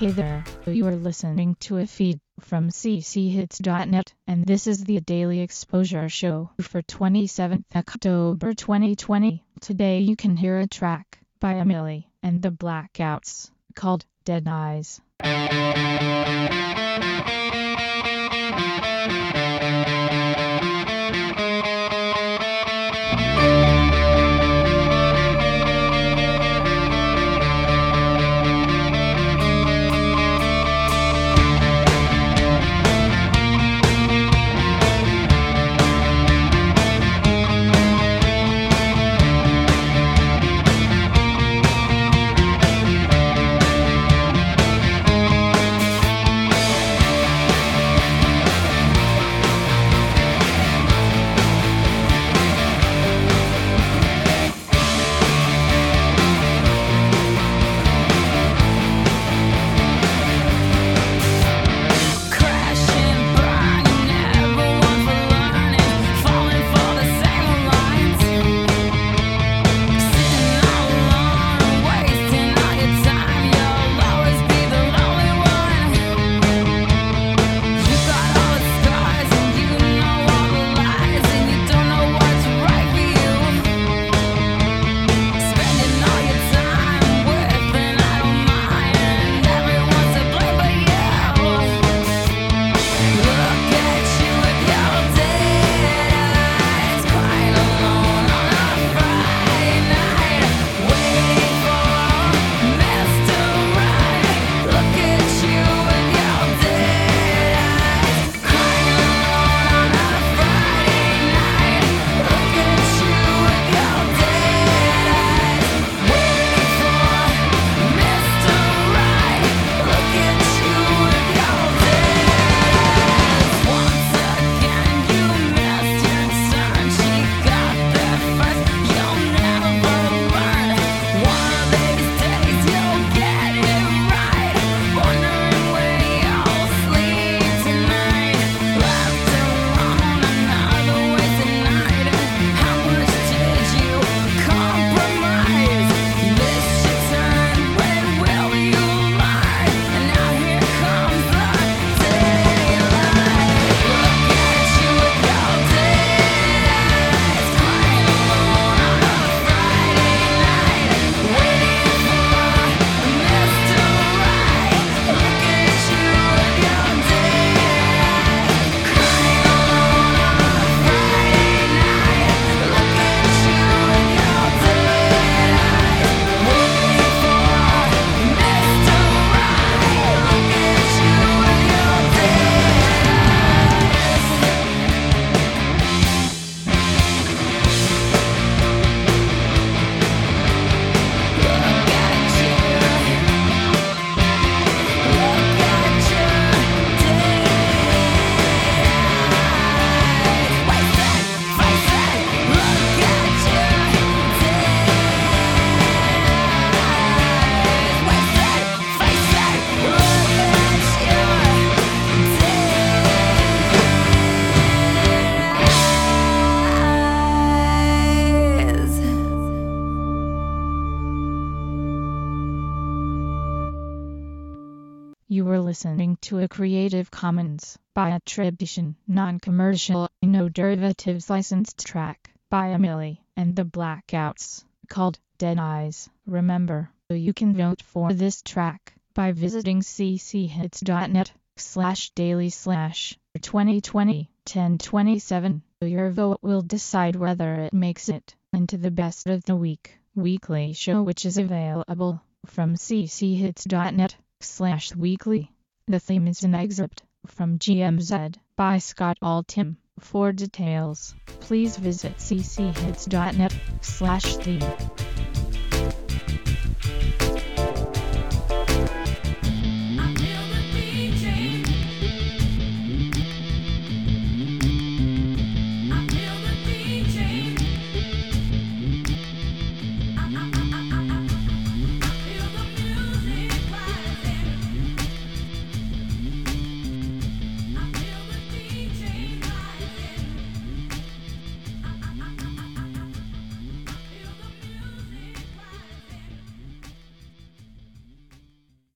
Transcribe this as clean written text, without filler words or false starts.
Hey there, you are listening to a feed from cchits.net, and this is the Daily Exposure Show for 27th October 2020. Today you can hear a track by Emily and the Blackouts called Dead Eyes. You were listening to a Creative Commons by attribution, non-commercial, no derivatives licensed track by Emily and the Blackouts called Dead Eyes. Remember, you can vote for this track by visiting cchits.net/daily/2020-1027. Your vote will decide whether it makes it into the Best of the Week weekly show, which is available from cchits.net/weekly. The theme is an excerpt from GMZ by Scott Altham. For details, please visit cchits.net/theme.